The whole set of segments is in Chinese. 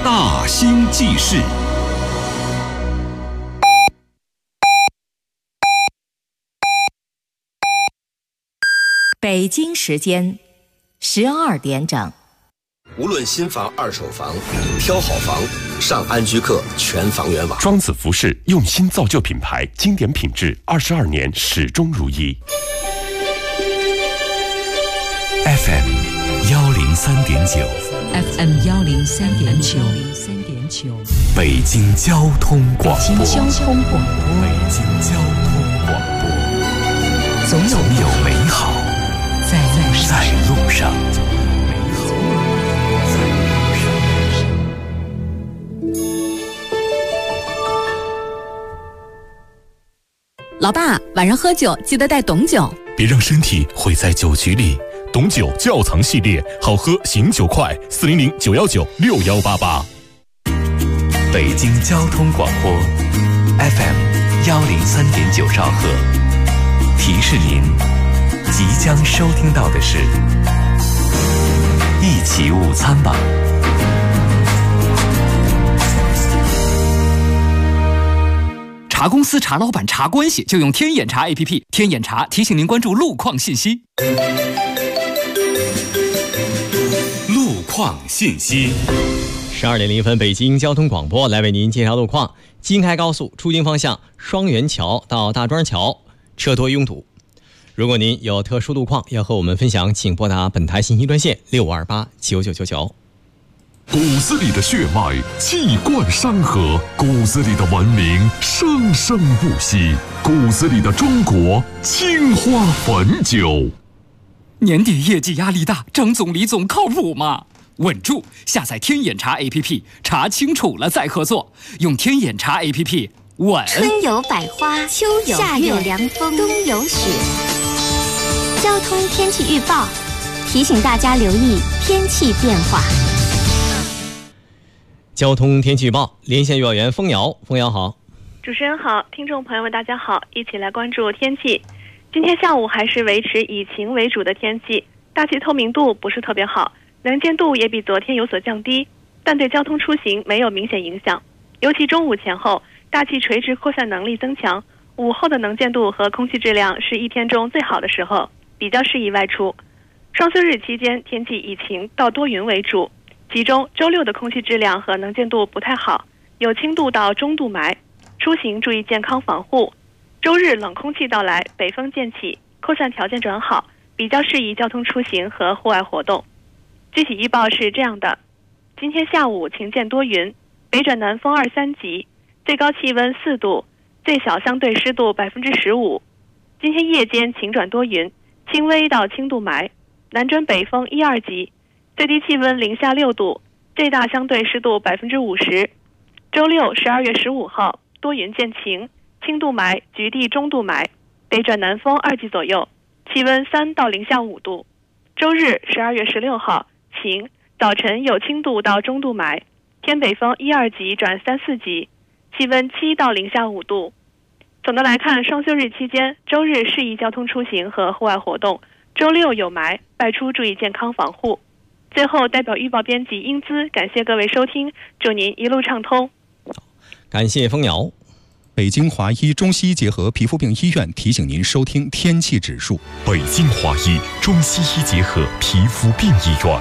大兴记事。 北京时间12点整。 无论新房、二手房，挑好房，上安居客全房源网。 双子服饰用心造就品牌，经典品质，22年始终如一。 FM 103.9 FM 103.9， 北京交通广播。 北京交通广播。 北京交通广播。 总有美好在路上。 老爸，晚上喝酒记得带董酒， 别让身体毁在酒局里。董酒窖藏系列，好喝醒酒快，400-919-6188。 北京交通广播 FM 103.9兆赫，提示您即将收听到的是一起午餐吧。 查公司、查老板、查关系，就用天眼查 APP。天眼查提醒您关注路况信息。 路况信息。 12点0分，北京交通广播来为您介绍路况。京开高速出京方向双元桥到大庄桥车多拥堵。如果您有特殊路况要和我们分享，请拨打本台信息专线65289999。 骨子里的血脉气贯山河，骨子里的文明生生不息，骨子里的中国青花汾酒。 年底业绩压力大，张总李总靠谱吗？稳住！下载天眼查 APP， 查清楚了再合作。用天眼查 APP， 稳。 春有百花，秋有夏有凉风，冬有雪。交通天气预报提醒大家留意天气变化。 交通天气预报，连线预报员枫瑶。枫瑶好。 主持人好，听众朋友们大家好，一起来关注天气。今天下午还是维持以晴为主的天气，大气透明度不是特别好，能见度也比昨天有所降低，但对交通出行没有明显影响。尤其中午前后，大气垂直扩散能力增强，午后的能见度和空气质量是一天中最好的时候，比较适宜外出。双休日期间天气以晴到多云为主，其中周六的空气质量和能见度不太好，有轻度到中度霾，出行注意健康防护。周日冷空气到来，北风渐起，扩散条件转好，比较适宜交通出行和户外活动。具体预报是这样的：今天下午晴见多云，北转南风2、3级，最高气温4度，最小相对湿度15%。今天夜间晴转多云，轻微到轻度霾，南转北风1、2级，最低气温零下6度，最大相对湿度50%。周六12月15号多云见晴，轻度霾，局地中度霾，北转南风2级左右，气温3到零下5度。周日12月16号晴，早晨有轻度到中度霾，偏北风1、2级转3、4级，气温7到零下5度。总的来看，双休日期间，周日适宜交通出行和户外活动，周六有霾，外出注意健康防护。最后，代表预报编辑英姿感谢各位收听，祝您一路畅通。 感谢枫瑶。 北京华医中西医结合皮肤病医院提醒您收听天气指数。 北京华医中西医结合皮肤病医院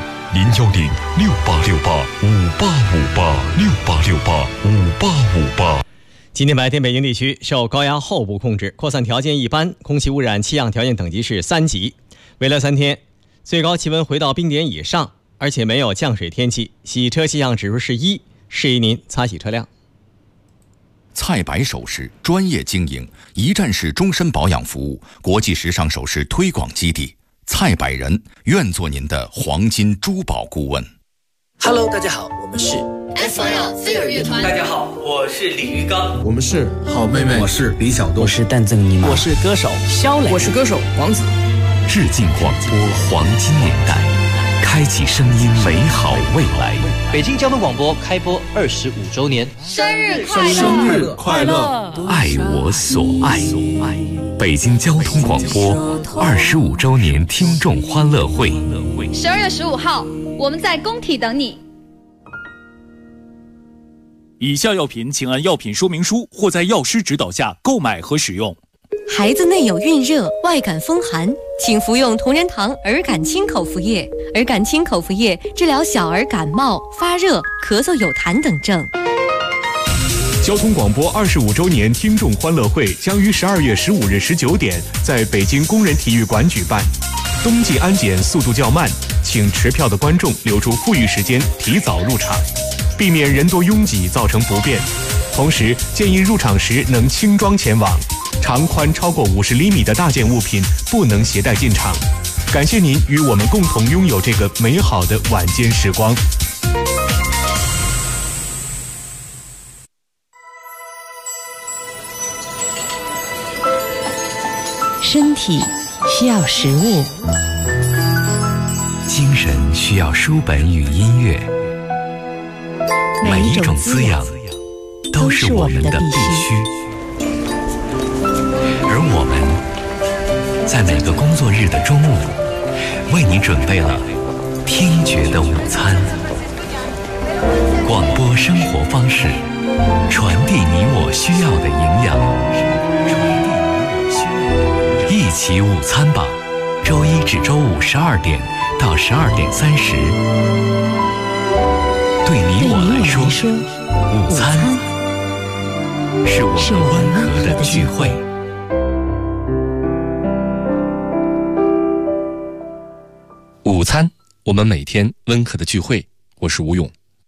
，010-6868-5858，6868-5858。 今天白天北京地区受高压后部控制，扩散条件一般，空气污染气象条件等级是3级。未来3天，最高气温回到冰点以上，而且没有降水天气，洗车气象指数是1，适宜您擦洗车辆。 蔡白首饰专业经营，一站式终身保养服务，国际时尚首饰推广基地。蔡百人愿做您的黄金珠宝顾问。 Hello， 大家好，我们是 SYL 飞儿乐团。 大家好，我是李玉刚。 我们是好妹妹。 我是李小东。 我是蛋赠尼玛。 我是歌手肖磊。 我是歌手王子。 致敬广播黄金年代，开启声音美好未来。 北京交通广播开播25周年， 生日快乐！ 生日快乐！ 爱我所爱。北京交通广播25周年听众欢乐会， 12月15号，我们在工体等你。 以下药品请按药品说明书或在药师指导下购买和使用。 孩子内有孕热、外感风寒，请服用同仁堂儿感清口服液。儿感清口服液治疗小儿感冒、发热、咳嗽有痰等症。 交通广播25周年听众欢乐会将于12月15日19点在北京工人体育馆举办。冬季安检速度较慢，请持票的观众留出富裕时间提早入场，避免人多拥挤造成不便。同时建议入场时能轻装前往，长宽超过50厘米的大件物品不能携带进场。感谢您与我们共同拥有这个美好的晚间时光。 身体需要食物， 精神需要书本与音乐，每一种滋养都是我们的必须。而我们在每个工作日的中午，为你准备了听觉的午餐。广播生活方式，传递你我需要的营养。一起午餐吧，周一至周五12点到12点30。对你我来说，午餐是我们温和的聚会。 午餐，我们每天温和的聚会。我是吴勇。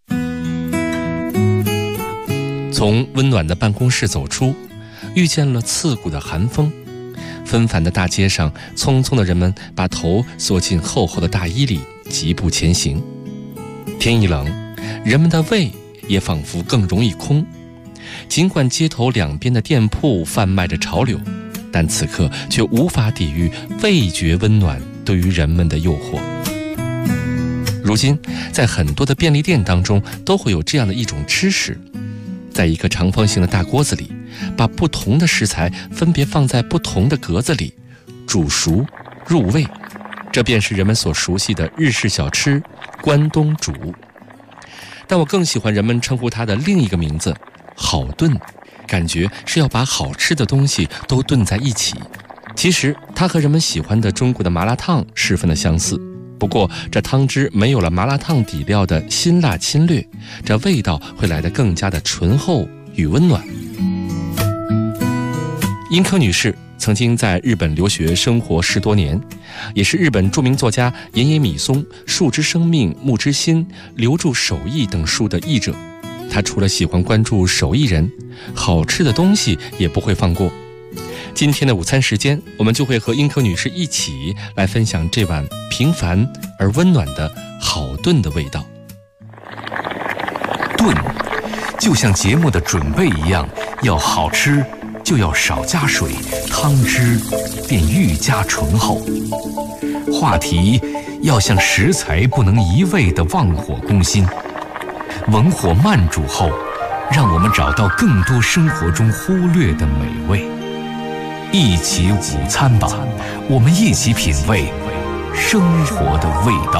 从温暖的办公室走出，遇见了刺骨的寒风。纷繁的大街上，匆匆的人们把头缩进厚厚的大衣里，疾步前行。天一冷，人们的胃也仿佛更容易空。尽管街头两边的店铺贩卖着潮流，但此刻却无法抵御味觉温暖对于人们的诱惑。如今，在很多的便利店当中，都会有这样的一种吃食，在一个长方形的大锅子里，把不同的食材分别放在不同的格子里，煮熟入味，这便是人们所熟悉的日式小吃关东煮。但我更喜欢人们称呼它的另一个名字好炖，感觉是要把好吃的东西都炖在一起。其实它和人们喜欢的中国的麻辣烫十分的相似，不过这汤汁没有了麻辣烫底料的辛辣侵略，这味道会来得更加的醇厚与温暖。殷科女士曾经在日本留学生活10多年，也是日本著名作家岩野米松《树之生命木之心》《留住手艺》等书的译者。她除了喜欢关注手艺人，好吃的东西也不会放过。今天的午餐时间，我们就会和殷科女士一起来分享这碗平凡而温暖的好炖的味道。 炖就像节目的准备一样，要好吃就要少加水，汤汁便愈加醇厚。话题要像食材不能一味地忘火攻心，文火慢煮后，让我们找到更多生活中忽略的美味。一起午餐吧，我们一起品味生活的味道。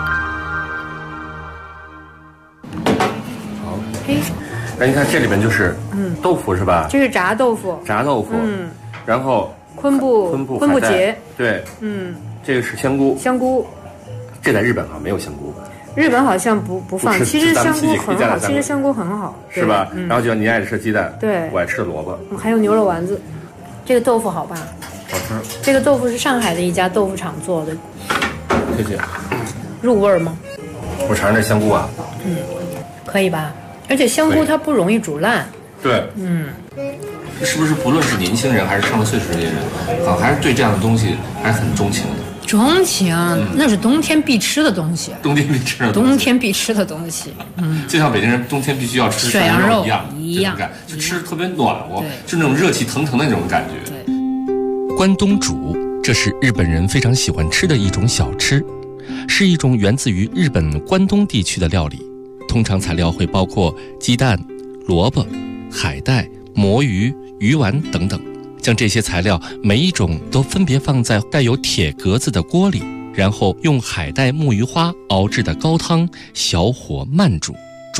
好，哎，你看这里边就是豆腐是吧？ 这是炸豆腐。 炸豆腐，然后昆布节， 对，这个是香菇。 香菇， 这在日本好像没有香菇吧？ 日本好像不放，其实香菇很好，其实香菇很好， 是吧？然后就你爱吃鸡蛋， 对， 我爱吃萝卜， 还有牛肉丸子。这个豆腐好吧？ 好吃。 这个豆腐是上海的一家豆腐厂做的。 谢谢。 入味吗？ 我尝尝这香菇啊。 可以吧？而且香菇它不容易煮烂。 对。是不是不论是年轻人还是上了岁数的人，好像还是对这样的东西还是很钟情的？ 钟情，那是冬天必吃的东西。 冬天必吃的。 冬天必吃的东西。 就像北京人冬天必须要吃涮羊肉一样，就吃特别暖和，就那种热气腾腾的那种感觉。 关东煮，这是日本人非常喜欢吃的一种小吃，是一种源自于日本关东地区的料理。通常材料会包括鸡蛋、萝卜、海带、魔芋、鱼丸等等。将这些材料每一种都分别放在带有铁格子的锅里，然后用海带木鱼花熬制的高汤小火慢煮，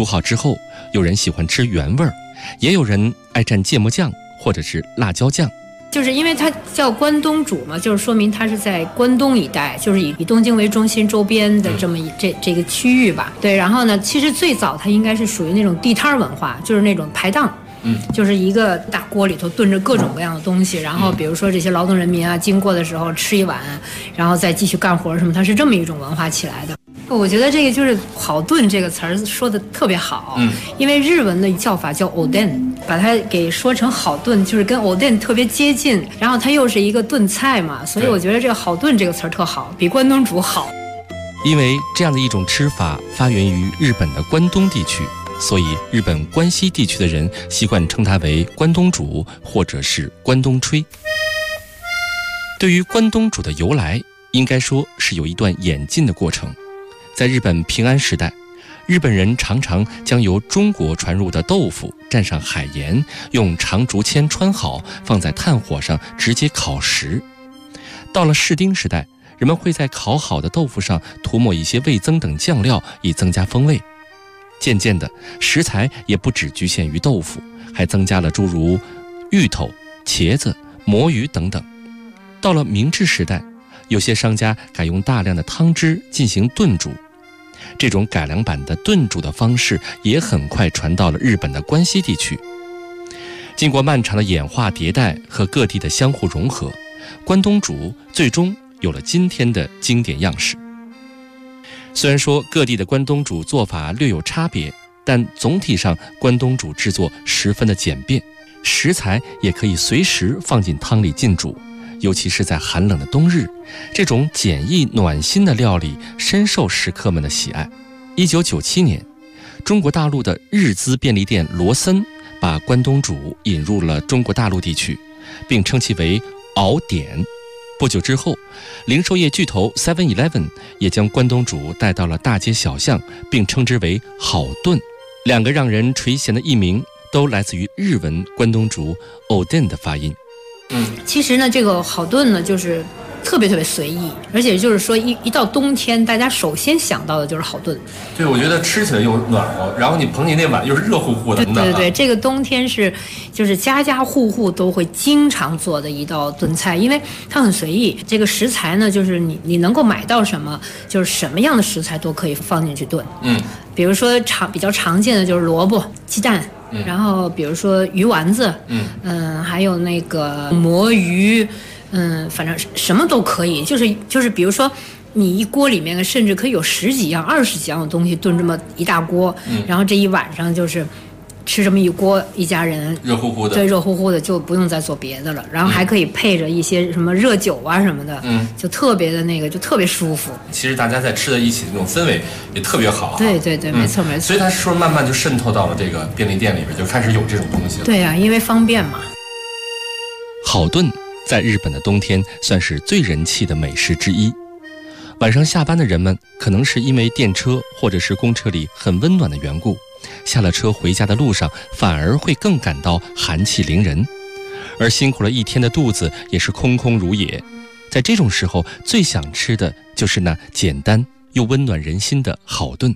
煮好之后，有人喜欢吃原味儿，也有人爱蘸芥末酱或者是辣椒酱。 就是因为它叫关东煮嘛，就是说明它是在关东一带，就是以东京为中心周边的这么这个区域吧。对，然后呢，其实最早它应该是属于那种地摊文化，就是那种排档。就是一个大锅里头炖着各种各样的东西，然后比如说这些劳动人民啊经过的时候吃一碗，然后再继续干活什么，它是这么一种文化起来的。我觉得这个就是好炖这个词儿说的特别好，因为日文的叫法叫 oden， 把它给说成好炖，就是跟 oden 特别接近，然后它又是一个炖菜嘛，所以我觉得这个好炖这个词儿特好，比关东煮好。 因为这样的一种吃法发源于日本的关东地区，所以日本关西地区的人习惯称它为关东煮或者是关东炊。对于关东煮的由来，应该说是有一段演进的过程。在日本平安时代，日本人常常将由中国传入的豆腐蘸上海盐，用长竹签穿好，放在炭火上直接烤食。到了室町时代，人们会在烤好的豆腐上涂抹一些味增等酱料，以增加风味。渐渐的，食材也不只局限于豆腐，还增加了诸如芋头、茄子、魔芋等等。到了明治时代，有些商家改用大量的汤汁进行炖煮，这种改良版的炖煮的方式也很快传到了日本的关西地区。经过漫长的演化迭代和各地的相互融合，关东煮最终有了今天的经典样式。虽然说各地的关东煮做法略有差别，但总体上关东煮制作十分的简便，食材也可以随时放进汤里浸煮。尤其是在寒冷的冬日，这种简易暖心的料理深受食客们的喜爱。1997年，中国大陆的日资便利店罗森把关东煮引入了中国大陆地区，并称其为熬点。不久之后，零售业巨头 7-Eleven 也将关东煮带到了大街小巷，并称之为好炖。两个让人垂涎的译名都来自于日文关东煮 oden 的发音。 其实呢，这个好炖呢，就是特别特别随意，而且就是说一到冬天，大家首先想到的就是好炖。 对，我觉得吃起来又暖和，然后你捧起那碗又是热乎乎的。 对，这个冬天就是家家户户都会经常做的一道炖菜，因为它很随意。这个食材呢，就是你能够买到什么，就是什么样的食材都可以放进去炖。比如说比较常见的就是萝卜、鸡蛋。然后比如说鱼丸子，还有那个魔芋，反正什么都可以，就是比如说你一锅里面甚至可以有10几样、20几样的东西炖这么一大锅，然后这一晚上就是吃这么一锅，一家人热乎乎的， 对，热乎乎的，就不用再做别的了。然后还可以配着一些什么热酒啊什么的，就特别的那个，就特别舒服。 其实大家在吃在一起的那种氛围也特别好。 对，没错。 所以它是不是慢慢就渗透到了这个便利店里边，就开始有这种东西了？ 对呀，因为方便嘛。 好炖在日本的冬天算是最人气的美食之一。晚上下班的人们可能是因为电车或者是公车里很温暖的缘故，下了车回家的路上反而会更感到寒气凌人，而辛苦了一天的肚子也是空空如也。在这种时候，最想吃的就是那简单又温暖人心的好炖。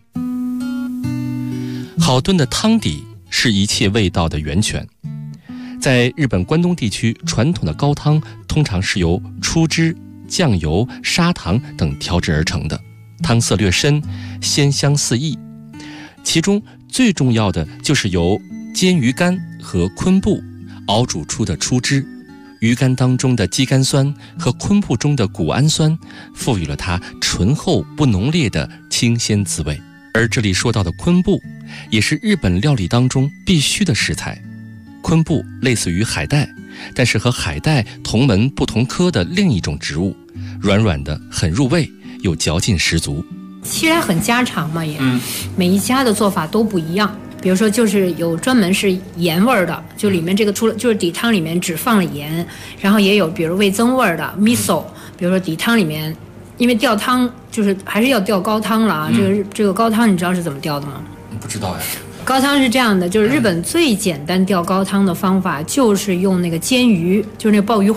好炖的汤底是一切味道的源泉。在日本关东地区，传统的高汤通常是由出汁、酱油、砂糖等调制而成的，汤色略深，鲜香四溢。其中最重要的就是由煎鱼干和昆布熬煮出的出汁，鱼干当中的肌酐酸和昆布中的谷氨酸赋予了它醇厚不浓烈的清鲜滋味。而这里说到的昆布也是日本料理当中必须的食材。昆布类似于海带，但是和海带同门不同科的另一种植物，软软的很入味，又嚼劲十足。 其实很家常嘛，也每一家的做法都不一样。比如说就是有专门是盐味的，就里面这个除了就是底汤里面只放了盐，然后也有比如味增味的 miso， 比如说底汤里面，因为吊汤就是还是要吊高汤了啊。这个高汤你知道是怎么吊的吗？ 不知道呀。 高汤是这样的，就是日本最简单吊高汤的方法就是用那个煎鱼，就是那个鲍鱼花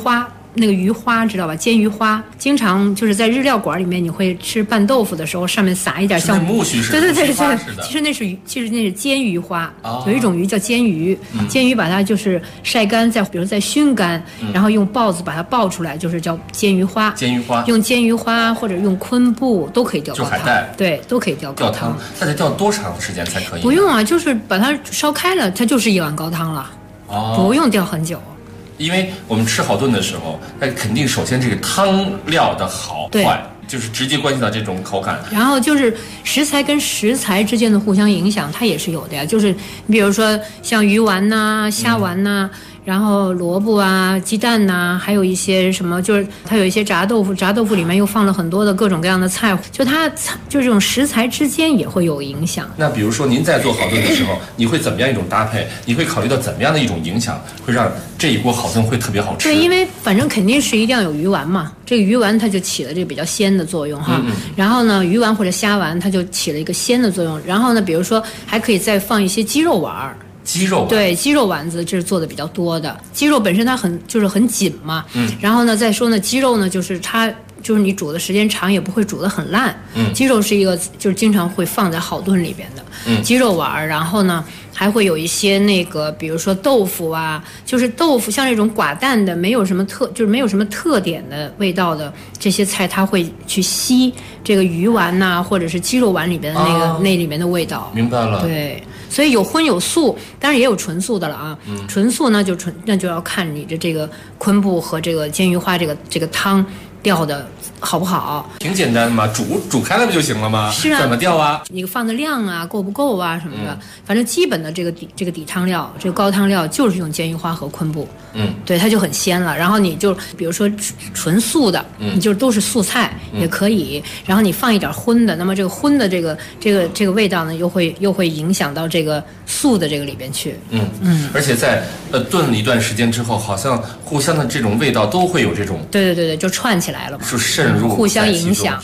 那个鱼花知道吧？煎鱼花，经常就是在日料馆里面，你会吃拌豆腐的时候，上面撒一点像木须似的， 对，其实那是煎鱼花，有一种鱼叫煎鱼，煎鱼把它就是晒干，比如再熏干，然后用刨子把它刨出来，就是叫煎鱼花。用煎鱼花或者用昆布都可以吊高汤， 就海带， 对，都可以吊高汤。 那得吊多长时间才可以？ 不用啊，就是把它烧开了，它就是一碗高汤了，不用吊很久。 因为我们吃好炖的时候，那肯定首先这个汤料的好坏，就是直接关系到这种口感。 然后就是食材跟食材之间的互相影响，它也是有的呀。就是你比如说像鱼丸呐、虾丸呐。然后萝卜啊、鸡蛋呐，还有一些什么，就是它有一些炸豆腐，炸豆腐里面又放了很多的各种各样的菜，就它就这种食材之间也会有影响。 那比如说您在做好炖的时候，你会怎么样一种搭配？你会考虑到怎么样的一种影响，会让这一锅好炖会特别好吃？ 对，因为反正肯定是一定要有鱼丸嘛，这个鱼丸它就起了这个比较鲜的作用哈。然后呢，鱼丸或者虾丸它就起了一个鲜的作用。然后呢，比如说还可以再放一些鸡肉丸。 鸡肉对鸡肉丸子这是做的比较多的，鸡肉本身它很紧嘛，然后呢再说呢鸡肉呢就是它就是你煮的时间长也不会煮得很烂，鸡肉是一个就是经常会放在好炖里边的，鸡肉丸，然后呢还会有一些那个比如说豆腐啊，就是豆腐像这种寡淡的没有什么特点的味道的这些菜，它会去吸这个鱼丸呐、或者是鸡肉丸里边的那里面的味道。 明白了。 对。所以有荤有素，当然也有纯素的了啊。纯素呢那就要看你的这个昆布和这个煎鱼花这个汤吊的好不好？ 挺简单的嘛，煮开了不就行了吗？ 是啊， 怎么吊啊？ 你放的量啊，够不够啊什么的，反正基本的这个底汤料，这个高汤料就是用煎鱼花和昆布。对，它就很鲜了。然后你就比如说纯素的，你就都是素菜也可以。然后你放一点荤的，那么这个荤的这个味道呢，又会影响到这个素的这个里边去。 而且在炖了一段时间之后，好像互相的这种味道都会有这种。 对，就串起来了嘛， 就渗入， 互相影响。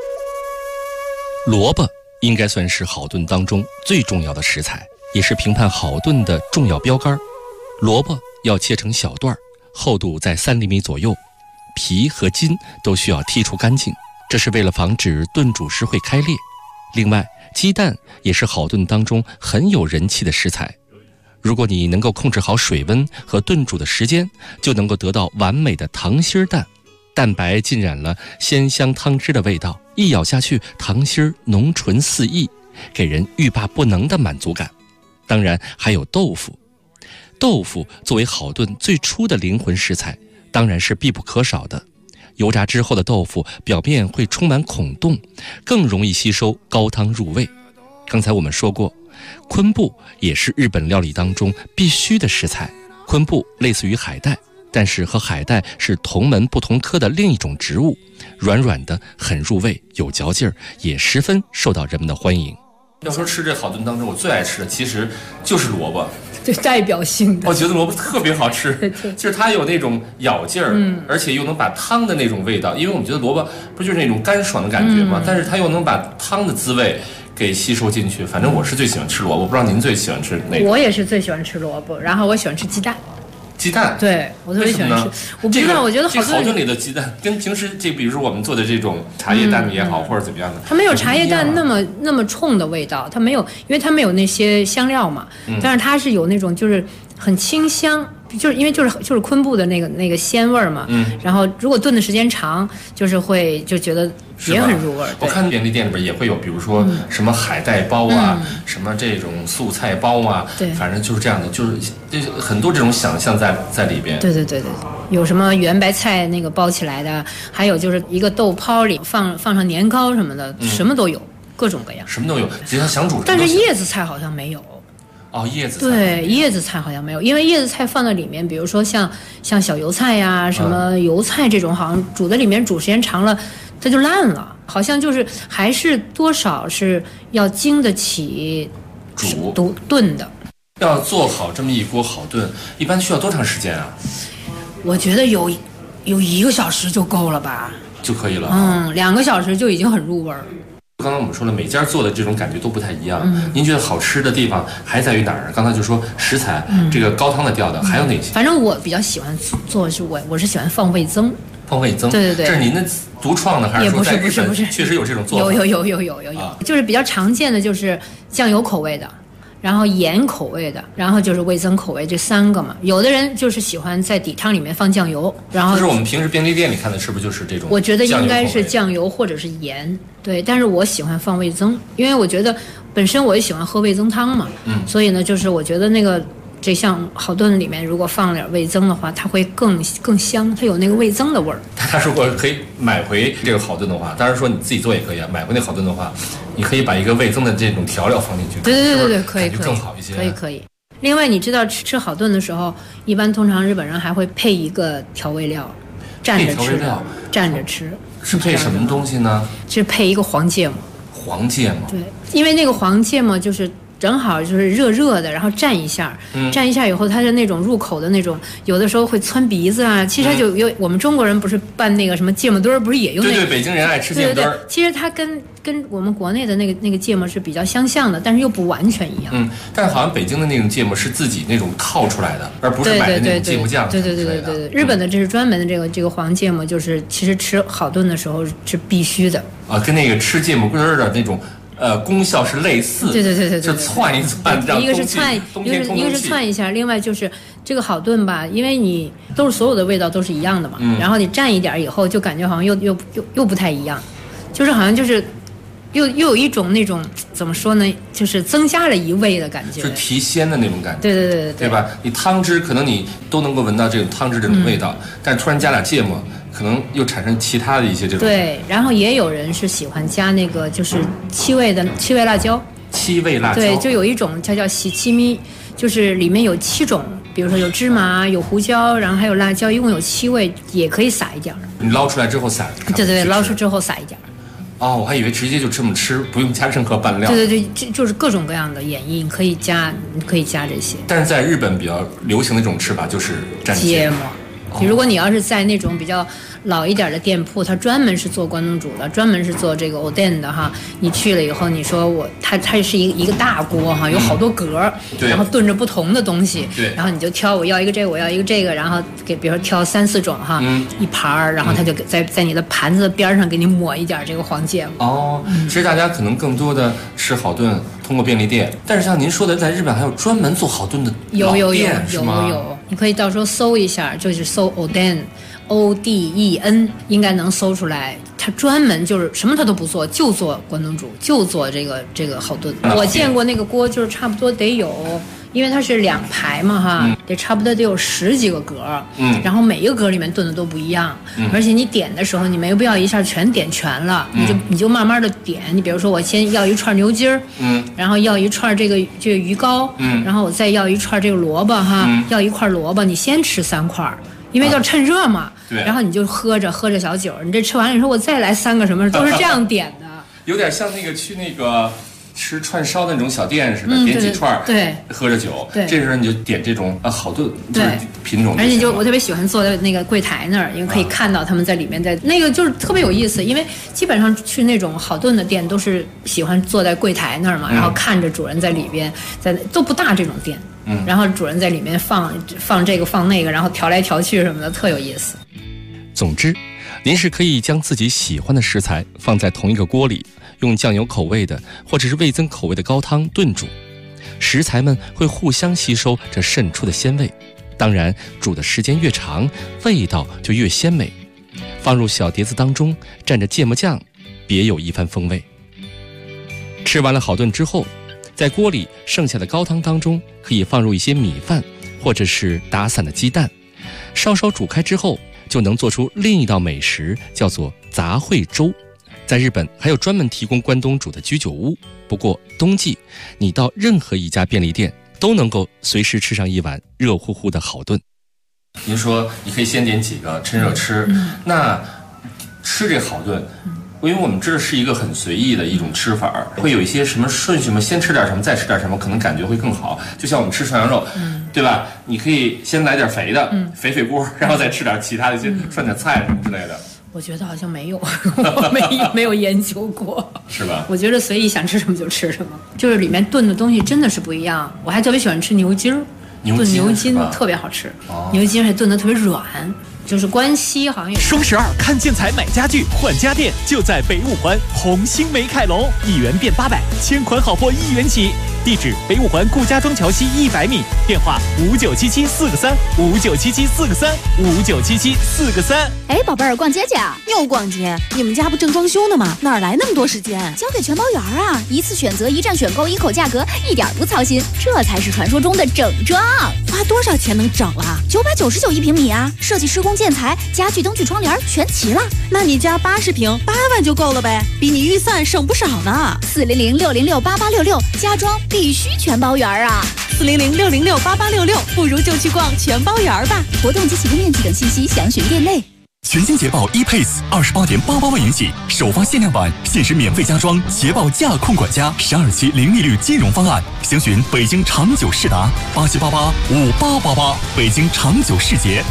萝卜应该算是好炖当中最重要的食材，也是评判好炖的重要标杆。萝卜要切成小段，厚度在3厘米左右，皮和筋都需要剔除干净，这是为了防止炖煮时会开裂。另外，鸡蛋也是好炖当中很有人气的食材。如果你能够控制好水温和炖煮的时间，就能够得到完美的溏心蛋，蛋白浸染了鲜香汤汁的味道，一咬下去，溏心浓醇四溢，给人欲罢不能的满足感。当然还有豆腐，豆腐作为好炖最初的灵魂食材，当然是必不可少的。油炸之后的豆腐表面会充满孔洞，更容易吸收高汤入味。刚才我们说过，昆布也是日本料理当中必须的食材。昆布类似于海带，但是和海带是同门不同科的另一种植物，软软的，很入味，有嚼劲儿，也十分受到人们的欢迎。 要说吃这好炖当中，我最爱吃的其实就是萝卜， 对，代表性的。 我觉得萝卜特别好吃，就是它有那种咬劲儿，而且又能把汤的那种味道，因为我们觉得萝卜不就是那种干爽的感觉吗？但是它又能把汤的滋味给吸收进去。反正我是最喜欢吃萝卜，不知道您最喜欢吃哪个？ 我也是最喜欢吃萝卜，然后我喜欢吃鸡蛋。 鸡蛋， 对我特别喜欢吃。我不知道，我觉得好炖里的鸡蛋跟平时比如说我们做的这种茶叶蛋也好，或者怎么样的， 它没有茶叶蛋那么冲的味道，它没有，因为它没有那些香料嘛。但是它是有那种就是很清香，就是因为就是昆布的那个鲜味嘛。然后如果炖的时间长，就是会就觉得也很入味。 我看便利店里边也会有，比如说什么海带包啊，什么这种素菜包啊，反正就是这样的，就是很多这种想象在里边。 对，有什么圆白菜那个包起来的，还有就是一个豆泡里放上年糕什么的，什么都有，各种各样， 什么都有，只要想煮。 但是叶子菜好像没有。 哦，叶子菜。 对，叶子菜好像没有，因为叶子菜放在里面，比如说像小油菜呀、什么油菜这种，好像煮在里面煮时间长了，它就烂了。好像就是还是多少是要经得起炖的。 要做好这么一锅好炖，一般需要多长时间啊？ 我觉得有1个小时就够了吧， 就可以了。 2个小时就已经很入味儿。 刚刚我们说了，每家做的这种感觉都不太一样。您觉得好吃的地方还在于哪儿？刚才就说食材，这个高汤的调的，还有哪些？ 反正我比较喜欢做是我是喜欢放味增。 放味增， 对， 这是您的独创的，还是说在日本不是确实有这种做法？ 有，就是比较常见的就是酱油口味的。然后盐口味的，然后就是味增口味，这3个嘛。有的人就是喜欢在底汤里面放酱油，然后就是我们平时便利店里看的，是不是就是这种？ 我觉得应该是酱油或者是盐，对。但是我喜欢放味增，因为我觉得本身我也喜欢喝味增汤嘛，所以呢，就是我觉得那个这像好炖里面如果放点味增的话，它会更香，它有那个味增的味儿。 他如果可以买回这个好炖的话，当然说你自己做也可以啊。买回那好炖的话，你可以把一个味增的这种调料放进去， 对，可以更好一些， 可以。另外，你知道吃好炖的时候，一般通常日本人还会配一个调味料，蘸着吃， 是配什么东西呢？ 是配一个黄芥末。 黄芥末， 对，因为那个黄芥末就是正好就是热的，然后蘸一下，蘸一下以后，它的那种入口的那种，有的时候会窜鼻子啊。其实它就有我们中国人不是拌那个什么芥末墩儿，不是也用那个？ 对，北京人爱吃芥末墩儿。 其实它跟我们国内的那个芥末是比较相像的，但是又不完全一样。 但是好像北京的那种芥末是自己那种烤出来的，而不是买的那种芥末酱。 对。日本的这是专门的这个黄芥末，就是其实吃好炖的时候是必须的啊，跟那个吃芥末墩儿的那种。功效是类似， 对， 就窜一窜， 一个是窜，一个是窜一下，另外就是这个好炖吧，因为你都是所有的味道都是一样的嘛，然后你蘸一点以后，就感觉好像又不太一样，就是好像就是又有一种那种怎么说呢，就是增加了一味的感觉， 是提鲜的那种感觉， 对吧？你汤汁可能你都能够闻到这种汤汁这种味道，但突然加点芥末。可能又产生其他的一些这种对，然后也有人是喜欢加那个就是七味辣椒，对，就有一种叫喜七咪，就是里面有7种，比如说有芝麻、有胡椒，然后还有辣椒，一共有7味，也可以撒一点。 你捞出来之后撒， 对，捞出之后撒一点。 哦，我还以为直接就这么吃，不用加任何拌料。 对，就是各种各样的演绎，你可以加这些。 但是在日本比较流行的这种吃法就是蘸芥末。 如果你要是在那种比较老一点的店铺，它专门是做关东煮的，专门是做这个 oden 的哈，你去了以后，你说它是一个大锅哈，有好多格，然后炖着不同的东西，然后你就挑我要一个这个，我要一个这个，然后比如说挑3、4种哈，一盘，然后它就在你的盘子的边上给你抹一点这个黄芥末。 哦，其实大家可能更多的吃好炖通过便利店，但是像您说的，在日本还有专门做好炖的老店是吗？ 有，你可以到时候搜一下，就是搜 Oden。ODEN 应该能搜出来，他专门就是什么他都不做，就做关东煮，就做这个好炖。我见过那个锅，就是差不多得有，因为它是2排嘛哈，得差不多得有10几个格，然后每一个格里面炖的都不一样，而且你点的时候你没有必要一下全点全了，你就慢慢的点。你比如说我先要一串牛筋儿，然后要一串这个鱼糕，然后我再要一串这个萝卜哈，要一块萝卜，你先吃3块。因为要趁热嘛，然后你就喝着小酒，你这吃完了，你说我再来3个什么，都是这样点的。 有点像那个去那个吃串烧的那种小店似的，点几串， 对， 喝着酒， 对， 这时候你就点这种好炖，就是品种。 而且我特别喜欢坐在那个柜台那儿，因为可以看到他们在里面在那个就是特别有意思，因为基本上去那种好炖的店都是喜欢坐在柜台那儿嘛，然后看着主人在里边，都不大这种店。然后主人在里面放这个放那个，然后调来调去什么的，特有意思。 总之，您是可以将自己喜欢的食材放在同一个锅里，用酱油口味的或者是味增口味的高汤炖煮，食材们会互相吸收这渗出的鲜味。当然，煮的时间越长，味道就越鲜美。放入小碟子当中，蘸着芥末酱，别有一番风味。吃完了好炖之后，在锅里剩下的高汤当中，可以放入一些米饭，或者是打散的鸡蛋，稍稍煮开之后，就能做出另一道美食，叫做杂烩粥。在日本还有专门提供关东煮的居酒屋，不过冬季你到任何一家便利店都能够随时吃上一碗热乎乎的好炖。 您说你可以先点几个趁热吃，那吃这好炖，因为我们知道是一个很随意的一种吃法，会有一些什么顺序吗？先吃点什么，再吃点什么，可能感觉会更好。就像我们吃涮羊肉，对吧？你可以先来点肥的，肥锅，然后再吃点其他的一些涮点菜什么之类的。 我觉得好像没有，我没有研究过， 是吧？ 我觉得随意想吃什么就吃什么，就是里面炖的东西真的是不一样。我还特别喜欢吃牛筋儿，炖牛筋特别好吃，牛筋还炖得特别软。就是关西好像也。 双12看建材买家具换家电，就在北五环红星美凯龙，1元变800，千款好货1元起。地址：北五环顾家庄桥西100米，电话5977-4个3，5977-4个3，5977-4个3。 哎，宝贝儿，逛街去啊？ 又逛街？你们家不正装修呢吗？哪来那么多时间？ 交给全包园啊！一次选择，一站选购，一口价格，一点不操心，这才是传说中的整装。 花多少钱能整了 ？999一平米啊！设计施工建材、家具、灯具、窗帘全齐了。 那你家80平8万就够了呗，比你预算省不少呢。 400-606-8866，家装必须全包园啊 ！400-606-8866，不如就去逛全包园吧。 活动及启动面积等信息详询店内。 全新捷豹 ePace28.88万元起，首发限量版，限时免费加装捷豹驾控管家12期零利率金融方案，详询北京长久世达87885888，北京长久世捷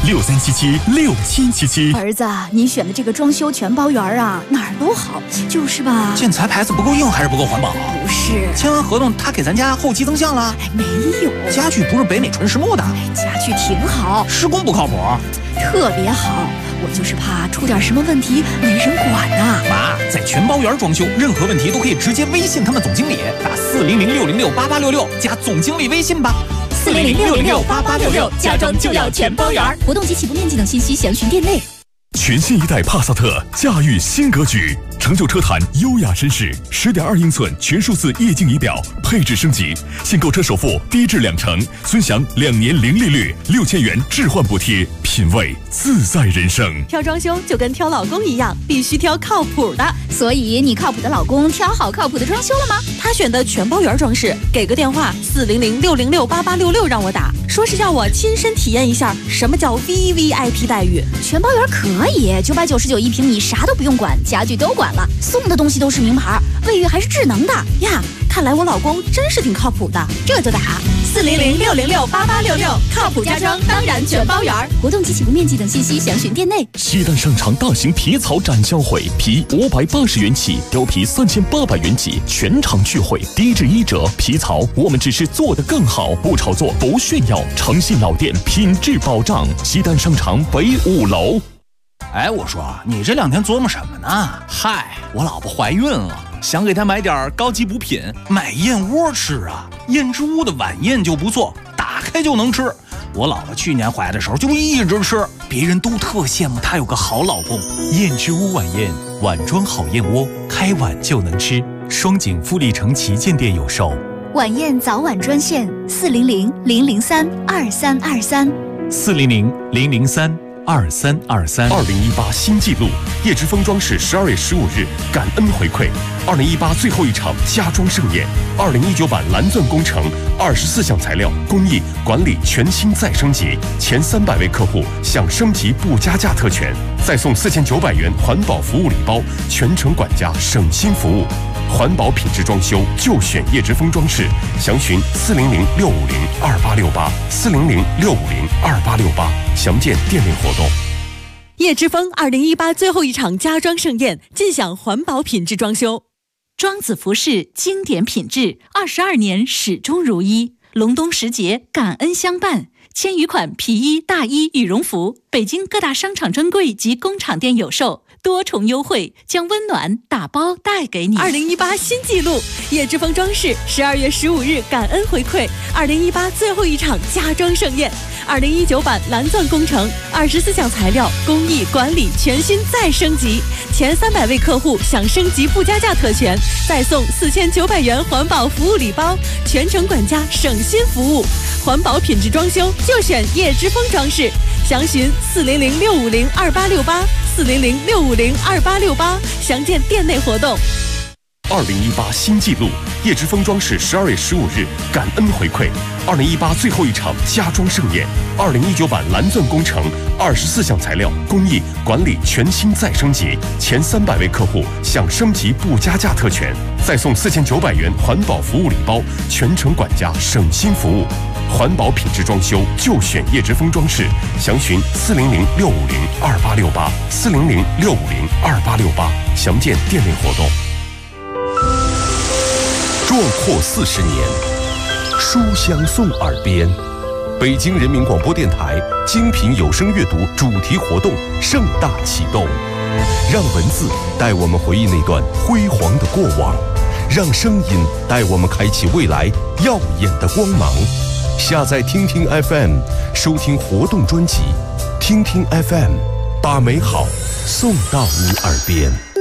63776777。 儿子，你选的这个装修全包园啊，哪儿都好，就是吧？ 建材牌子不够硬还是不够环保？ 不是， 签完合同他给咱家后期增项了？ 没有， 家具不是北美纯实木的。 家具挺好， 施工不靠谱， 特别好。我就是怕出点什么问题没人管呐。 妈，在全包园装修，任何问题都可以直接微信他们总经理，打400-606-8866加总经理微信吧。 400-606-8866，家装就要全包园。活动及起步面积等信息详询店内。 全新一代帕萨特驾驭新格局，成就车坛优雅绅士。10.2英寸全数字液晶仪表，配置升级，现购车首付低至2成，尊享2年零利率，6000元置换补贴，品味自在人生。 挑装修就跟挑老公一样，必须挑靠谱的。 所以你靠谱的老公挑好靠谱的装修了吗？ 他选的全包园装饰，给个电话400-606-8866让我打，说是要我亲身体验一下什么叫 VVIP 待遇。 全包园可以，999一平米，啥都不用管，家具都管了，送的东西都是名牌，卫浴还是智能的呀。看来我老公真是挺靠谱的，这就打400-606-8866，靠谱家装当然全包园。 活动及起步面积等信息详询店内。 西单商场大型皮草展销会，皮580元起，貂皮3800元起，全场聚会，低至1折。皮草我们只是做得更好，不炒作，不炫耀，诚信老店，品质保障。西单商场北5楼。 哎，我说你这2天琢磨什么呢？ 嗨，我老婆怀孕了，想给她买点高级补品， 买燕窝吃啊。燕之屋的晚宴就不错，打开就能吃。我老婆去年怀的时候就一直吃，别人都特羡慕她有个好老公。 燕之屋晚宴，碗装好燕窝，开碗就能吃。双井富力城旗舰店有售。 晚宴早晚专线400-003-2323。 400-003-2323。 2018新纪录，叶之峰装饰12月15日感恩回馈2018最后一场家装盛宴，2019版蓝钻工程24项材料工艺管理全新再升级，前300位客户享升级不加价特权，再送4900元环保服务礼包，全程管家省心服务。环保品质装修就选叶之峰装饰，详询400-650-2868，400-650-2868，详见店内活动。 叶之峰2018最后一场家装盛宴，尽享环保品质装修。庄子服饰经典品质，22年始终如一。隆冬时节，感恩相伴，1000余款皮衣、大衣、羽绒服，北京各大商场专柜及工厂店有售，多重优惠，将温暖打包带给你。2018新纪录，叶之峰装饰12月15日感恩回馈2018最后一场家装盛宴，2019版蓝钻工程24项材料工艺管理全新再升级，前300位客户享升级不加价特权，再送4900元环保服务礼包，全程管家省心服务。环保品质装修就选叶之峰装饰，详询400-650-2868， 400-650-2868，详见店内活动。 2018新纪录，叶之峰装饰12月15日感恩回馈2018最后一场家装盛宴，2019版蓝钻工程24项材料工艺管理全新再升级，前300位客户享升级不加价特权，再送4900元环保服务礼包，全程管家省心服务。 环保品质装修就选叶之峰装饰，详询400-650-2868，400-650-2868，详见店内活动。壮阔40年，书香送耳边。北京人民广播电台精品有声阅读主题活动盛大启动，让文字带我们回忆那段辉煌的过往，让声音带我们开启未来耀眼的光芒。下载听听 FM， 收听活动专辑，听听 FM， 把美好送到你耳边。